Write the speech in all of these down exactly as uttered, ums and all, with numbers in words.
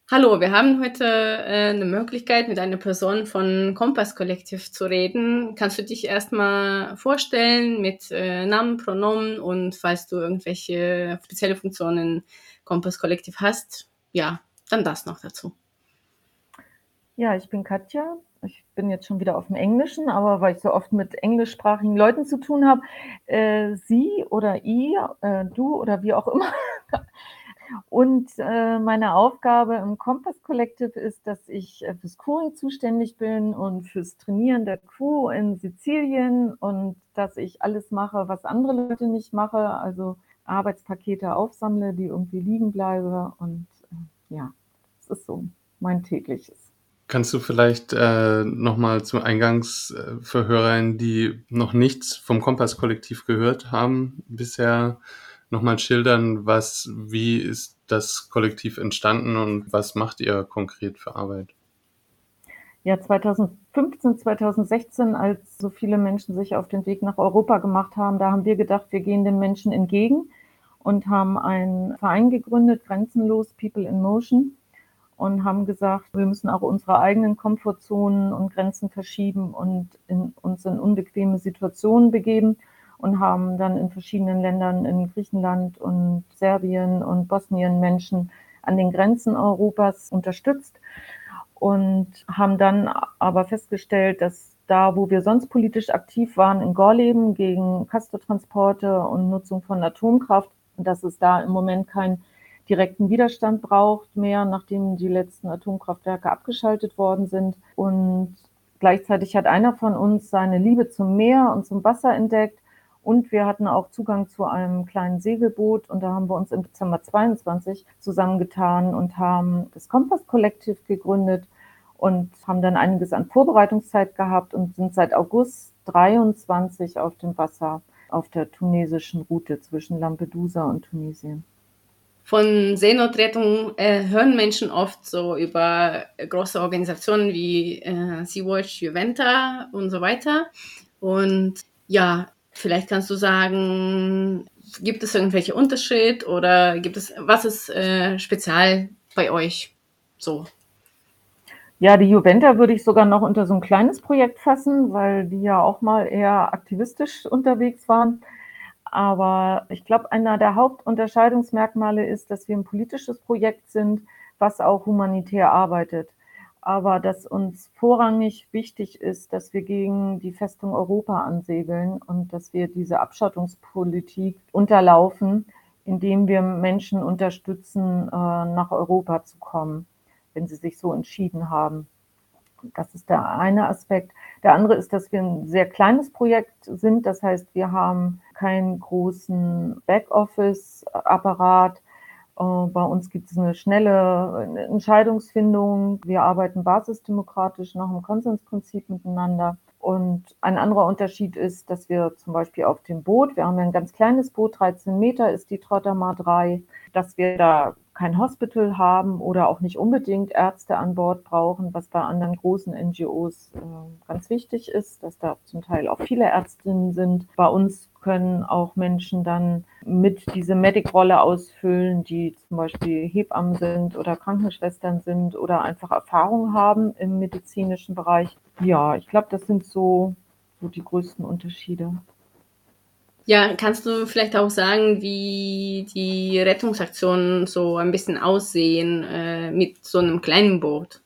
Hallo, wir haben heute, äh, 'ne Möglichkeit, mit einer Person von Kompass Collective zu reden. Kannst du dich erst mal vorstellen mit, äh, Namen, Pronomen und falls du irgendwelche spezielle Funktionen Kompass Collective hast, ja, dann das noch dazu. Ja, ich bin Katja. Ich bin jetzt schon wieder auf'm Englischen, aber weil ich so oft mit englischsprachigen Leuten zu tun habe, äh, sie oder ihr, äh, du oder wie auch immer. Und, äh, meine Aufgabe im Kompass Collective ist, dass ich, äh, fürs Crewing zuständig bin und fürs Trainieren der Crew in Sizilien und dass ich alles mache, was andere Leute nicht mache, also Arbeitspakete aufsammle, die irgendwie liegen bleibe und, äh, ja, das ist so mein Tägliches. Kannst du vielleicht, äh, noch mal zu Eingangs äh, für HörerInnen, die noch nichts vom Kompass Collective gehört haben bisher, noch mal schildern, was wie ist das Kollektiv entstanden und was macht ihr konkret für Arbeit? Ja, zweitausendfünfzehn, zweitausendsechzehn, als so viele Menschen sich auf den Weg nach Europa gemacht haben, da haben wir gedacht, wir gehen den Menschen entgegen und haben einen Verein gegründet, Grenzenlos, People in Motion, und haben gesagt, wir müssen auch unsere eigenen Komfortzonen und Grenzen verschieben und in uns in unbequeme Situationen begeben und haben dann in verschiedenen Ländern in Griechenland und Serbien und Bosnien Menschen an den Grenzen Europas unterstützt und haben dann aber festgestellt, dass da, wo wir sonst politisch aktiv waren, in Gorleben gegen Castortransporte und Nutzung von Atomkraft, dass es da im Moment keinen direkten Widerstand braucht mehr, nachdem die letzten Atomkraftwerke abgeschaltet worden sind. Und gleichzeitig hat einer von uns seine Liebe zum Meer und zum Wasser entdeckt und wir hatten auch Zugang zu einem kleinen Segelboot und da haben wir uns im Dezember zweiundzwanzig zusammengetan und haben das Kompass Collective gegründet und haben dann einiges an Vorbereitungszeit gehabt und sind seit August dreiundzwanzig auf dem Wasser auf der tunesischen Route zwischen Lampedusa und Tunesien. Von Seenotrettung, äh, hören Menschen oft so über große Organisationen wie, äh, Sea-Watch, Juventa und so weiter. Und ja, vielleicht kannst du sagen, gibt es irgendwelche Unterschied oder gibt es was ist, äh, spezial bei euch so? Ja, die Juventa würde ich sogar noch unter so 'n kleines Projekt fassen, weil die ja auch mal eher aktivistisch unterwegs waren. Aber ich glaube, einer der Hauptunterscheidungsmerkmale ist, dass wir 'n politisches Projekt sind, was auch humanitär arbeitet. Aber dass uns vorrangig wichtig ist, dass wir gegen die Festung Europa ansegeln und dass wir diese Abschottungspolitik unterlaufen, indem wir Menschen unterstützen, äh, nach Europa zu kommen, wenn sie sich so entschieden haben. Das ist der eine Aspekt. Der andere ist, dass wir 'n sehr kleines Projekt sind. Das heißt, wir haben keinen großen Backoffice-Apparat. Äh, bei uns gibt's 'ne schnelle E Entscheidungsfindung. Wir arbeiten basisdemokratisch nach 'm Konsensprinzip miteinander. Und ein anderer Unterschied ist, dass wir zum Beispiel auf dem Boot wir haben ja 'n ganz kleines Boot, dreizehn Meter ist die Trotter-Mar drei, dass wir da kein Hospital haben oder auch nicht unbedingt Ärzte an Bord brauchen, was bei anderen großen NGOs, äh, ganz wichtig ist, dass da zum Teil auch viele Ärztinnen sind. Bei uns können auch Menschen dann mit diese Medic-Rolle ausfüllen, die zum Beispiel Hebammen sind oder Krankenschwestern sind oder einfach Erfahrung haben im medizinischen Bereich. Ja, ich glaube, das sind so so die größten Unterschiede. Ja, kannst du vielleicht auch sagen, wie die Rettungsaktionen so ein bisschen aussehen, äh, mit so 'nem kleinen Boot?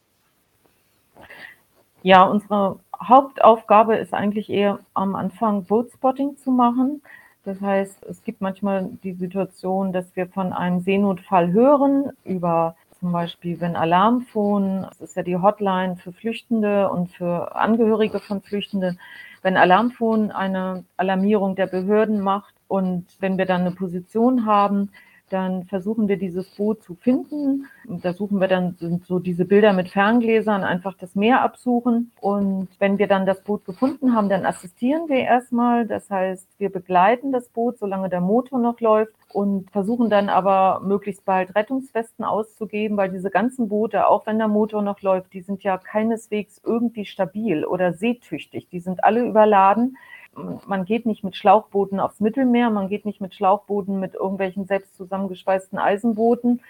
Ja, unsere Hauptaufgabe ist eigentlich eher am Anfang Boatspotting zu machen. Das heißt, es gibt manchmal die Situation, dass wir von einem Seenotfall hören über zum Beispiel, wenn Alarmphone das ist ja die Hotline für Flüchtende und für Angehörige von Flüchtenden. Wenn Alarmphone eine Alarmierung der Behörden macht und wenn wir dann 'ne Position haben, dann versuchen wir, dieses Boot zu finden. Da suchen wir dann sind so diese Bilder mit Ferngläsern, einfach das Meer absuchen. Und wenn wir dann das Boot gefunden haben, dann assistieren wir erst mal. Das heißt, wir begleiten das Boot, solange der Motor noch läuft und versuchen dann aber möglichst bald Rettungswesten auszugeben, weil diese ganzen Boote, auch wenn der Motor noch läuft, die sind ja keineswegs irgendwie stabil oder seetüchtig. Die sind alle überladen. M man geht nicht mit Schlauchbooten aufs Mittelmeer, man geht nicht mit Schlauchbooten mit irgendwelchen selbst zusammengeschweißten Eisenbooten,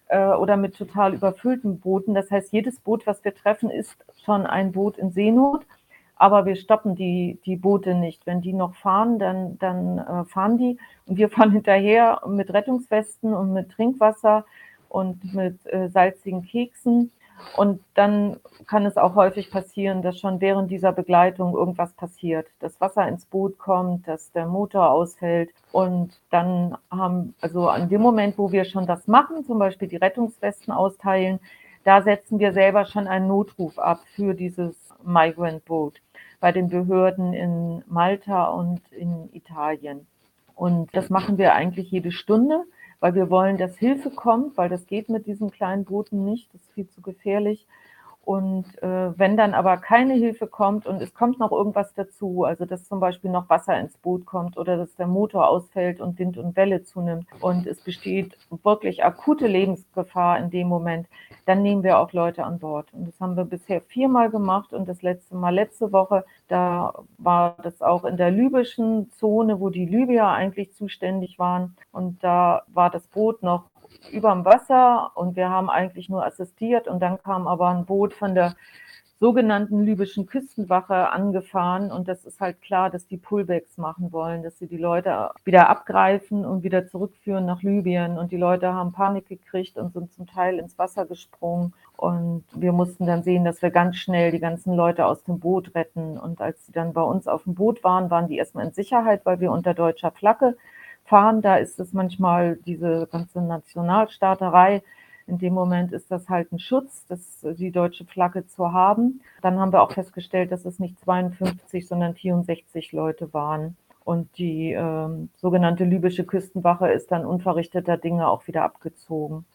äh, oder mit total überfüllten Booten. Das heißt, jedes Boot, was wir treffen, ist schon ein Boot in Seenot, aber wir stoppen die, die Boote nicht. Wenn die noch fahren, dann, dann äh, fahren die und wir fahren hinterher mit Rettungswesten und mit Trinkwasser und mit äh, salzigen Keksen. Und dann kann es auch häufig passieren, dass schon während dieser Begleitung irgendwas passiert, dass Wasser ins Boot kommt, dass der Motor ausfällt. Und dann haben, also an dem Moment, wo wir schon das machen, zum Beispiel die Rettungswesten austeilen, da setzen wir selber schon einen Notruf ab für dieses Migrant Boat bei den Behörden in Malta und in Italien. Und das machen wir eigentlich jede Stunde, weil wir wollen, dass Hilfe kommt, weil das geht mit diesen kleinen Booten nicht, das ist viel zu gefährlich. Und äh, wenn dann aber keine Hilfe kommt und es kommt noch irgendwas dazu, also dass zum Beispiel noch Wasser ins Boot kommt oder dass der Motor ausfällt und Wind und Welle zunimmt und es besteht wirklich akute Lebensgefahr in dem Moment, dann nehmen wir auch Leute an Bord. Und das haben wir bisher viermal gemacht und das letzte Mal letzte Woche, da war das auch in der libyschen Zone, wo die Libyer eigentlich zuständig waren. Und da war das Boot noch überm Wasser und wir haben eigentlich nur assistiert und dann kam aber ein Boot von der sogenannten libyschen Küstenwache angefahren und das ist halt klar, dass die Pullbacks machen wollen, dass sie die Leute wieder abgreifen und wieder zurückführen nach Libyen und die Leute haben Panik gekriegt und sind zum Teil ins Wasser gesprungen und wir mussten dann sehen, dass wir ganz schnell die ganzen Leute aus dem Boot retten und als sie dann bei uns auf dem Boot waren, waren die erstmal in Sicherheit, weil wir unter deutscher Flagge fahren, da ist es manchmal diese ganze Nationalstaaterei. In dem Moment ist das halt ein Schutz, das, die deutsche Flagge zu haben. Dann haben wir auch festgestellt, dass es nicht zweiundfünfzig, sondern vierundsechzig Leute waren. Und die äh, sogenannte libysche Küstenwache ist dann unverrichteter Dinge auch wieder abgezogen.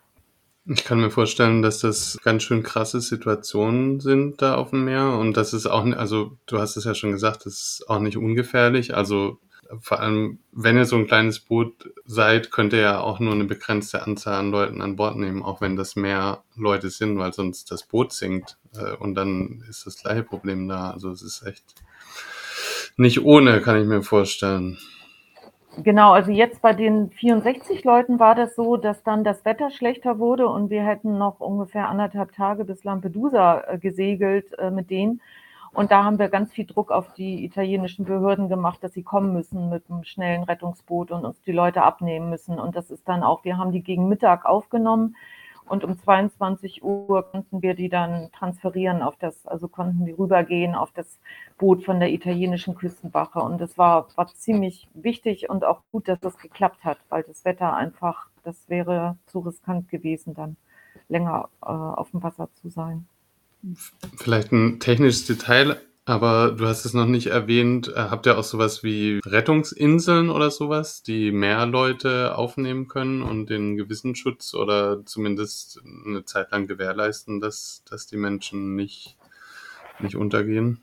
Ich kann mir vorstellen, dass das ganz schön krasse Situationen sind da auf dem Meer und das ist auch, also du hast es ja schon gesagt, das ist auch nicht ungefährlich. Also vor allem, wenn ihr so ein kleines Boot seid, könnt ihr ja auch nur eine begrenzte Anzahl an Leuten an Bord nehmen, auch wenn das mehr Leute sind, weil sonst das Boot sinkt. Und dann ist das gleiche Problem da. Also es ist echt nicht ohne, kann ich mir vorstellen. Genau, also jetzt bei den vierundsechzig Leuten war das so, dass dann das Wetter schlechter wurde und wir hätten noch ungefähr anderthalb Tage bis Lampedusa gesegelt mit denen. Und da haben wir ganz viel Druck auf die italienischen Behörden gemacht, dass sie kommen müssen mit einem schnellen Rettungsboot und uns die Leute abnehmen müssen. Und das ist dann auch, wir haben die gegen Mittag aufgenommen und um zweiundzwanzig Uhr konnten wir die dann transferieren auf das, also konnten die rübergehen auf das Boot von der italienischen Küstenwache. Und das war, war ziemlich wichtig und auch gut, dass das geklappt hat, weil das Wetter einfach, das wäre zu riskant gewesen, dann länger äh, auf dem Wasser zu sein. Vielleicht ein technisches Detail, aber du hast es noch nicht erwähnt. Habt ihr auch sowas wie Rettungsinseln oder sowas, die mehr Leute aufnehmen können und den gewissen Schutz oder zumindest eine Zeit lang gewährleisten, dass, dass die Menschen nicht, nicht untergehen?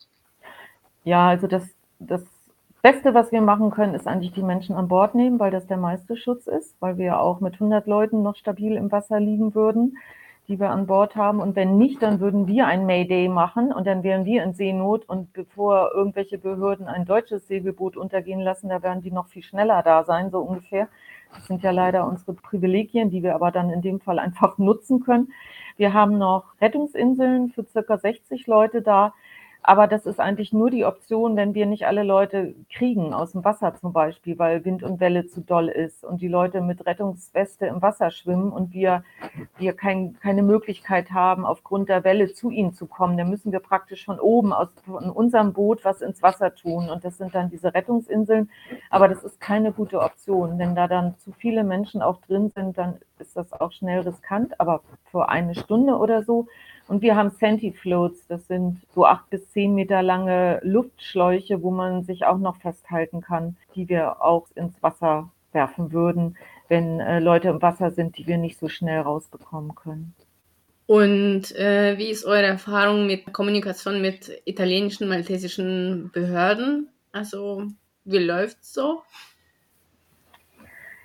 Ja, also das, das Beste, was wir machen können, ist eigentlich die Menschen an Bord nehmen, weil das der meiste Schutz ist, weil wir auch mit hundert Leuten noch stabil im Wasser liegen würden, die wir an Bord haben. Und wenn nicht, dann würden wir ein Mayday machen und dann wären wir in Seenot. Und bevor irgendwelche Behörden ein deutsches Segelboot untergehen lassen, da werden die noch viel schneller da sein, so ungefähr. Das sind ja leider unsere Privilegien, die wir aber dann in dem Fall einfach nutzen können. Wir haben noch Rettungsinseln für circa sechzig Leute da. Aber das ist eigentlich nur die Option, wenn wir nicht alle Leute kriegen aus dem Wasser zum Beispiel, weil Wind und Welle zu doll ist und die Leute mit Rettungsweste im Wasser schwimmen und wir, wir kein, keine Möglichkeit haben, aufgrund der Welle zu ihnen zu kommen. Dann müssen wir praktisch von oben aus von unserem Boot was ins Wasser tun und das sind dann diese Rettungsinseln. Aber das ist keine gute Option. Wenn da dann zu viele Menschen auch drin sind, dann ist das auch schnell riskant, aber für eine Stunde oder so. Und wir haben Sentifloats, das sind so acht bis zehn Meter lange Luftschläuche, wo man sich auch noch festhalten kann, die wir auch ins Wasser werfen würden, wenn äh, Leute im Wasser sind, die wir nicht so schnell rausbekommen können. Und äh, wie ist eure Erfahrung mit Kommunikation mit italienischen, maltesischen Behörden? Also wie läuft's so?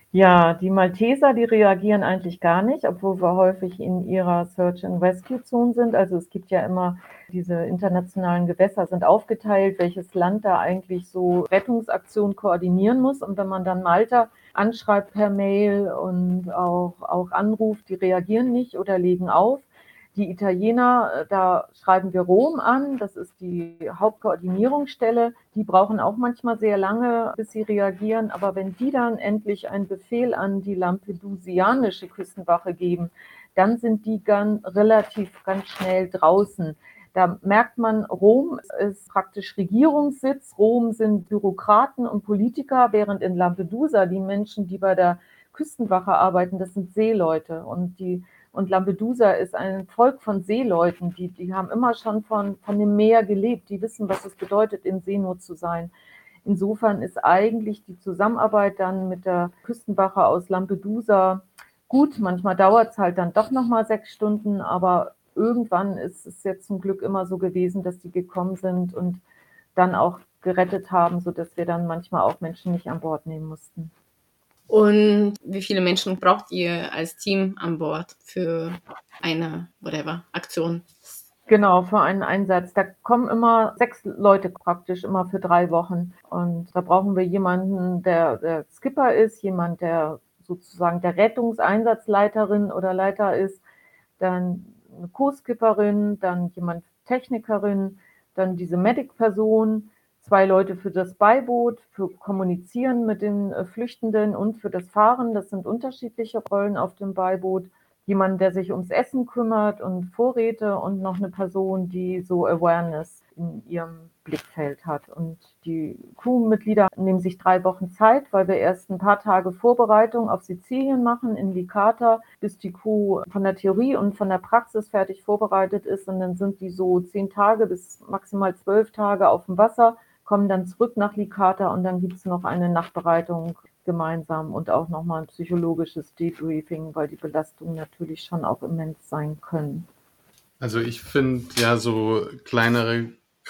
Ja, die Malteser, die reagieren eigentlich gar nicht, obwohl wir häufig in ihrer Search-and-Rescue-Zone sind. Also es gibt ja immer diese internationalen Gewässer sind aufgeteilt, welches Land da eigentlich so Rettungsaktionen koordinieren muss. Und wenn man dann Malta anschreibt per Mail und auch, auch anruft, die reagieren nicht oder legen auf. Die Italiener, da schreiben wir Rom an, das ist die Hauptkoordinierungsstelle. Die brauchen auch manchmal sehr lange, bis sie reagieren. Aber wenn die dann endlich einen Befehl an die lampedusianische Küstenwache geben, dann sind die ganz, relativ ganz schnell draußen. Da merkt man, Rom ist praktisch Regierungssitz, Rom sind Bürokraten und Politiker, während in Lampedusa die Menschen, die bei der Küstenwache arbeiten, das sind Seeleute. Und die Und Lampedusa ist ein Volk von Seeleuten, die, die haben immer schon von, von dem Meer gelebt, die wissen, was es bedeutet, in Seenot zu sein. Insofern ist eigentlich die Zusammenarbeit dann mit der Küstenwache aus Lampedusa gut. Manchmal dauert es halt dann doch nochmal sechs Stunden, aber irgendwann ist es jetzt zum Glück immer so gewesen, dass die gekommen sind und dann auch gerettet haben, sodass wir dann manchmal auch Menschen nicht an Bord nehmen mussten. Und wie viele Menschen braucht ihr als Team an Bord für eine, whatever, Aktion? Genau, für einen Einsatz. Da kommen immer sechs Leute praktisch immer für drei Wochen. Und da brauchen wir jemanden, der, der Skipper ist, jemand, der sozusagen der Rettungseinsatzleiterin oder Leiter ist, dann eine Co-Skipperin, dann jemand Technikerin, dann diese Medic-Person, zwei Leute für das Beiboot, für Kommunizieren mit den äh, Flüchtenden und für das Fahren. Das sind unterschiedliche Rollen auf dem Beiboot. Jemand, der sich ums Essen kümmert und Vorräte und noch eine Person, die so Awareness in ihrem Blickfeld hat. Und die Crewmitglieder nehmen sich drei Wochen Zeit, weil wir erst ein paar Tage Vorbereitung auf Sizilien machen, in Licata, bis die Crew von der Theorie und von der Praxis fertig vorbereitet ist. Und dann sind die so zehn Tage bis maximal zwölf Tage auf dem Wasser, kommen dann zurück nach Licata und dann gibt es noch eine Nachbereitung gemeinsam und auch nochmal ein psychologisches Debriefing, weil die Belastungen natürlich schon auch immens sein können. Also ich finde ja so kleinere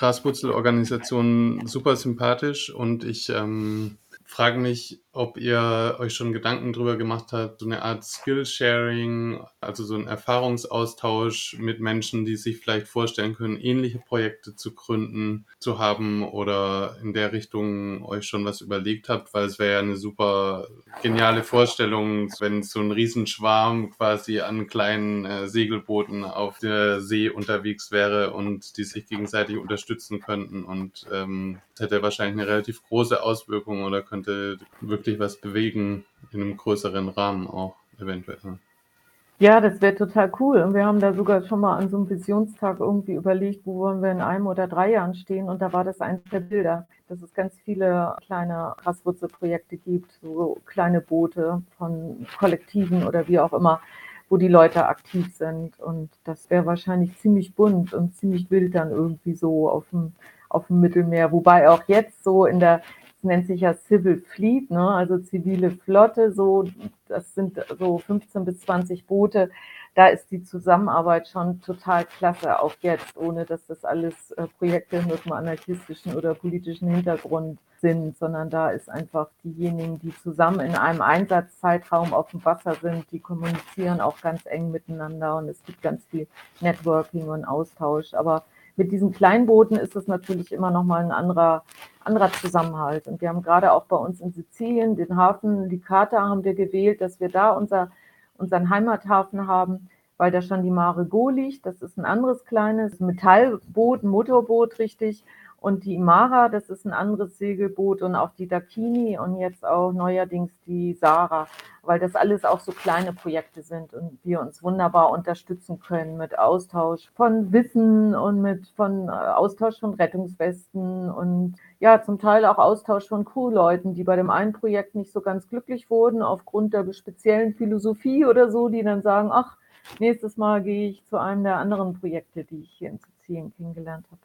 Graswurzelorganisationen super sympathisch und ich ähm, frage mich, ob ihr euch schon Gedanken drüber gemacht habt, so eine Art Skill-Sharing, also so ein Erfahrungsaustausch mit Menschen, die sich vielleicht vorstellen können, ähnliche Projekte zu gründen, zu haben oder in der Richtung euch schon was überlegt habt, weil es wäre ja eine super geniale Vorstellung, wenn so ein Riesenschwarm quasi an kleinen äh, Segelbooten auf der See unterwegs wäre und die sich gegenseitig unterstützen könnten und ähm, das hätte wahrscheinlich eine relativ große Auswirkung oder könnte wirklich was bewegen in einem größeren Rahmen auch eventuell. Ja, das wäre total cool. Und wir haben da sogar schon mal an so einem Visionstag irgendwie überlegt, wo wollen wir in einem oder drei Jahren stehen. Und da war das eins der Bilder, dass es ganz viele kleine Graswurzelprojekte gibt, so kleine Boote von Kollektiven oder wie auch immer, wo die Leute aktiv sind. Und das wäre wahrscheinlich ziemlich bunt und ziemlich wild dann irgendwie so auf dem, auf dem Mittelmeer. Wobei auch jetzt so in der, es nennt sich ja Civil Fleet, ne? Also zivile Flotte, so, das sind so fünfzehn bis zwanzig Boote. Da ist die Zusammenarbeit schon total klasse, auch jetzt, ohne dass das alles äh, Projekte mit einem anarchistischen oder politischen Hintergrund sind, sondern da ist einfach diejenigen, die zusammen in einem Einsatzzeitraum auf dem Wasser sind, die kommunizieren auch ganz eng miteinander und es gibt ganz viel Networking und Austausch. Aber mit diesen Kleinbooten ist es natürlich immer noch mal ein anderer, anderer Zusammenhalt. Und wir haben gerade auch bei uns in Sizilien den Hafen Licata haben wir gewählt, dass wir da unser, unseren Heimathafen haben, weil da schon die Mare Go liegt. Das ist ein anderes kleines Metallboot, ein Motorboot, richtig. Und die Imara, das ist ein anderes Segelboot und auch die Dakini und jetzt auch neuerdings die Sarah, weil das alles auch so kleine Projekte sind und wir uns wunderbar unterstützen können mit Austausch von Wissen und mit von Austausch von Rettungswesten und ja, zum Teil auch Austausch von Crewleuten, die bei dem einen Projekt nicht so ganz glücklich wurden aufgrund der speziellen Philosophie oder so, die dann sagen, ach, nächstes Mal gehe ich zu einem der anderen Projekte, die ich hier in Sizilien kennengelernt habe.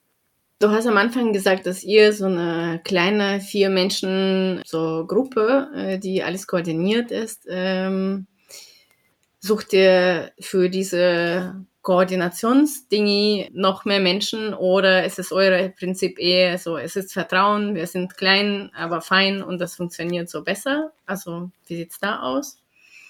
Du hast am Anfang gesagt, dass ihr so eine kleine vier Menschen so Gruppe, äh, die alles koordiniert ist, ähm, sucht ihr für diese Koordinationsdingi noch mehr Menschen oder ist es euer Prinzip eher so, es ist Vertrauen, wir sind klein, aber fein und das funktioniert so besser? Also wie sieht's da aus?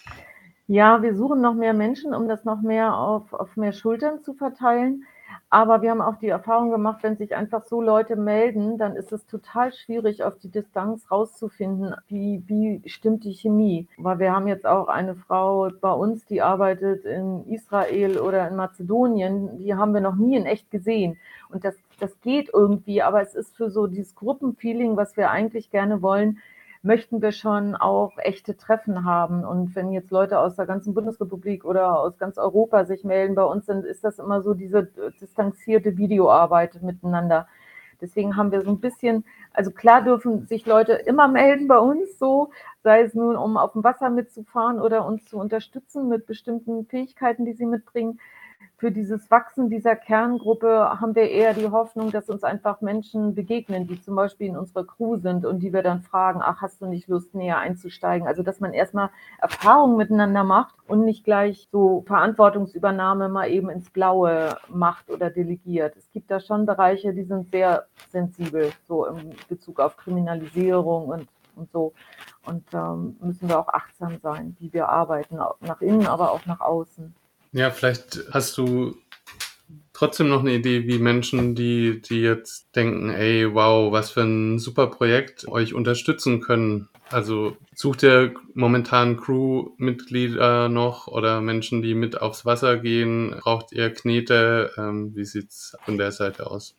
Ja, wir suchen noch mehr Menschen, um das noch mehr auf auf mehr Schultern zu verteilen. Aber wir haben auch die Erfahrung gemacht, wenn sich einfach so Leute melden, dann ist es total schwierig, auf die Distanz rauszufinden, wie wie stimmt die Chemie. Weil wir haben jetzt auch eine Frau bei uns, die arbeitet in Israel oder in Mazedonien, die haben wir noch nie in echt gesehen. Und das das geht irgendwie, aber es ist für so dieses Gruppenfeeling, was wir eigentlich gerne wollen, möchten wir schon auch echte Treffen haben. Und wenn jetzt Leute aus der ganzen Bundesrepublik oder aus ganz Europa sich melden bei uns, dann ist das immer so diese distanzierte Videoarbeit miteinander. Deswegen haben wir so ein bisschen, also klar dürfen sich Leute immer melden bei uns so, sei es nun, um auf dem Wasser mitzufahren oder uns zu unterstützen mit bestimmten Fähigkeiten, die sie mitbringen. Für dieses Wachsen dieser Kerngruppe haben wir eher die Hoffnung, dass uns einfach Menschen begegnen, die zum Beispiel in unserer Crew sind und die wir dann fragen, ach, hast du nicht Lust, näher einzusteigen? Also, dass man erstmal Erfahrungen miteinander macht und nicht gleich so Verantwortungsübernahme mal eben ins Blaue macht oder delegiert. Es gibt da schon Bereiche, die sind sehr sensibel, so in Bezug auf Kriminalisierung und, und so. Und ähm, müssen wir auch achtsam sein, wie wir arbeiten, nach innen, aber auch nach außen. Ja, vielleicht hast du trotzdem noch eine Idee, wie Menschen, die, die jetzt denken, ey, wow, was für ein super Projekt, euch unterstützen können. Also sucht ihr momentan Crewmitglieder noch oder Menschen, die mit aufs Wasser gehen? Braucht ihr Knete? Ähm, wie sieht's von der Seite aus?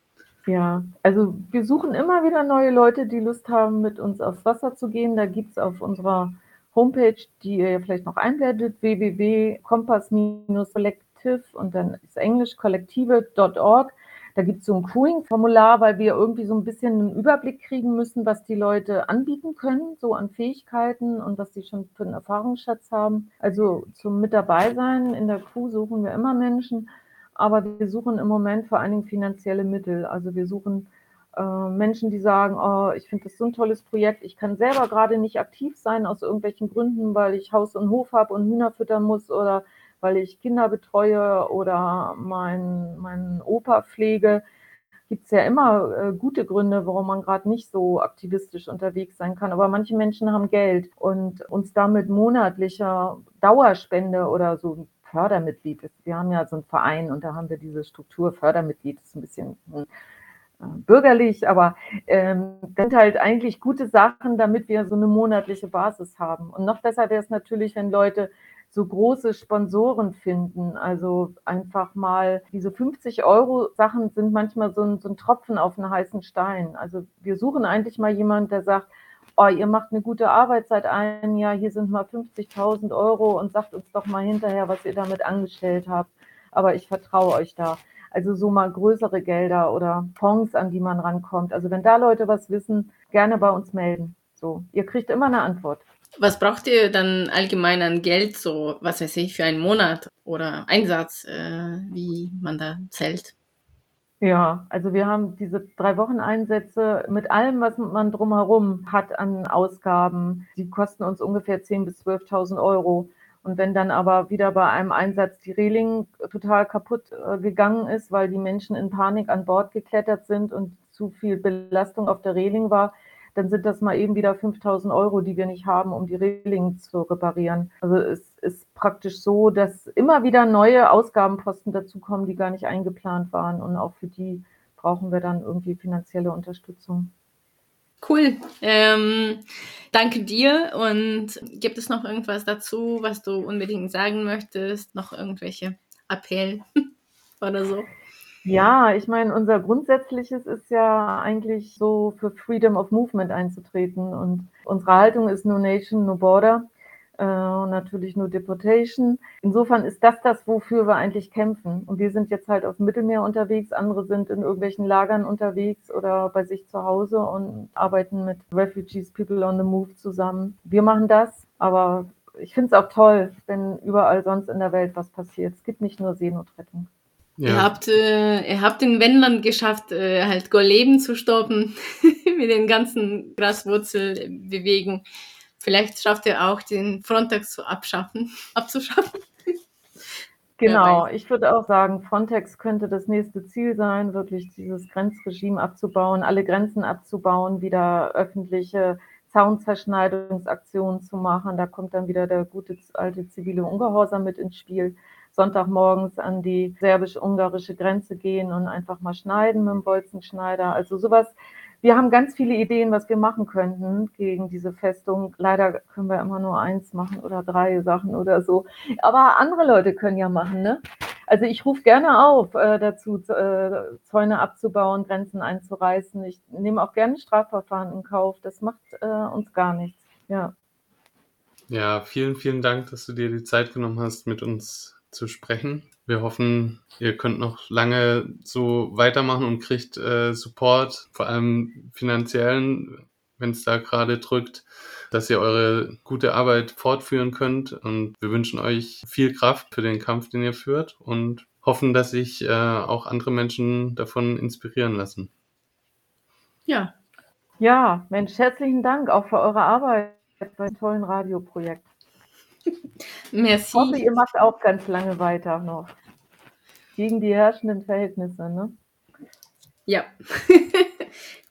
Ja, also wir suchen immer wieder neue Leute, die Lust haben, mit uns aufs Wasser zu gehen. Da gibt's auf unserer Homepage, die ihr vielleicht noch einblendet, w w w punkt kompass Collective und dann ist Englisch kollektive Punkt org. Da gibt's so ein Crewing-Formular, weil wir irgendwie so ein bisschen einen Überblick kriegen müssen, was die Leute anbieten können, so an Fähigkeiten und was die schon für einen Erfahrungsschatz haben. Also zum Mit dabei sein in der Crew suchen wir immer Menschen. Aber wir suchen im Moment vor allen Dingen finanzielle Mittel. Also wir suchen äh, Menschen, die sagen, oh, ich finde das so ein tolles Projekt. Ich kann selber gerade nicht aktiv sein aus irgendwelchen Gründen, weil ich Haus und Hof habe und Hühner füttern muss oder weil ich Kinder betreue oder meinen mein Opa pflege. Gibt es ja immer äh, gute Gründe, warum man gerade nicht so aktivistisch unterwegs sein kann. Aber manche Menschen haben Geld und uns damit monatlicher Dauerspende oder so Fördermitglied ist. Wir haben ja so einen Verein und da haben wir diese Struktur Fördermitglied, das ist ein bisschen äh, bürgerlich, aber ähm, das sind halt eigentlich gute Sachen, damit wir so eine monatliche Basis haben. Und noch besser wäre es natürlich, wenn Leute so große Sponsoren finden. Also einfach mal, diese fünfzig Euro Sachen sind manchmal so ein, so ein Tropfen auf einen heißen Stein. Also wir suchen eigentlich mal jemanden, der sagt, oh, ihr macht eine gute Arbeit seit einem Jahr, hier sind mal fünfzigtausend Euro und sagt uns doch mal hinterher, was ihr damit angestellt habt. Aber ich vertraue euch da. Also so mal größere Gelder oder Fonds, an die man rankommt. Also wenn da Leute was wissen, gerne bei uns melden. So, ihr kriegt immer eine Antwort. Was braucht ihr dann allgemein an Geld, so, was weiß ich, für einen Monat oder Einsatz, äh, wie man da zählt? Ja, also wir haben diese drei Wochen Einsätze mit allem, was man drumherum hat an Ausgaben. Die kosten uns ungefähr zehntausend bis zwölftausend Euro. Und wenn dann aber wieder bei einem Einsatz die Reling total kaputt äh, gegangen ist, weil die Menschen in Panik an Bord geklettert sind und zu viel Belastung auf der Reling war, dann sind das mal eben wieder fünftausend Euro, die wir nicht haben, um die Reling zu reparieren. Also es ist praktisch so, dass immer wieder neue Ausgabenposten dazukommen, die gar nicht eingeplant waren. Und auch für die brauchen wir dann irgendwie finanzielle Unterstützung. Cool. Ähm, danke dir. Und gibt es noch irgendwas dazu, was du unbedingt sagen möchtest? Noch irgendwelche Appell oder so? Ja, ich meine, unser Grundsätzliches ist ja eigentlich so für Freedom of Movement einzutreten. Und unsere Haltung ist No Nation, No Border. Äh, und natürlich No Deportation. Insofern ist das das, wofür wir eigentlich kämpfen. Und wir sind jetzt halt auf dem Mittelmeer unterwegs, andere sind in irgendwelchen Lagern unterwegs oder bei sich zu Hause und arbeiten mit Refugees, People on the Move zusammen. Wir machen das, aber ich finde es auch toll, wenn überall sonst in der Welt was passiert. Es gibt nicht nur Seenotrettung. Ja. Ihr habt, äh, ihr habt in Wendland geschafft, äh, halt Gorleben zu stoppen mit den ganzen Graswurzelbewegen. Vielleicht schafft ihr auch den Frontex zu abschaffen, abzuschaffen. wer Genau, weiß. ich würde auch sagen, Frontex könnte das nächste Ziel sein, wirklich dieses Grenzregime abzubauen, alle Grenzen abzubauen, wieder öffentliche Zaunzerschneidungsaktionen zu machen. Da kommt dann wieder der gute alte zivile Ungehorsam mit ins Spiel. Sonntagmorgens an die serbisch-ungarische Grenze gehen und einfach mal schneiden mit dem Bolzenschneider. Also sowas. Wir haben ganz viele Ideen, was wir machen könnten gegen diese Festung. Leider können wir immer nur eins machen oder drei Sachen oder so. Aber andere Leute können ja machen, ne? Also ich rufe gerne auf, äh, dazu, äh, Zäune abzubauen, Grenzen einzureißen. Ich nehme auch gerne Strafverfahren in Kauf. Das macht äh, uns gar nichts. Ja. Ja, vielen, vielen Dank, dass du dir die Zeit genommen hast, mit uns zu sprechen. Wir hoffen, ihr könnt noch lange so weitermachen und kriegt äh, Support, vor allem finanziellen, wenn es da gerade drückt, dass ihr eure gute Arbeit fortführen könnt. Und wir wünschen euch viel Kraft für den Kampf, den ihr führt, und hoffen, dass sich äh, auch andere Menschen davon inspirieren lassen. Ja. Ja, Mensch, herzlichen Dank auch für eure Arbeit beim tollen Radioprojekt. Merci. Ich hoffe, ihr macht auch ganz lange weiter noch. Gegen die herrschenden Verhältnisse, ne? Ja.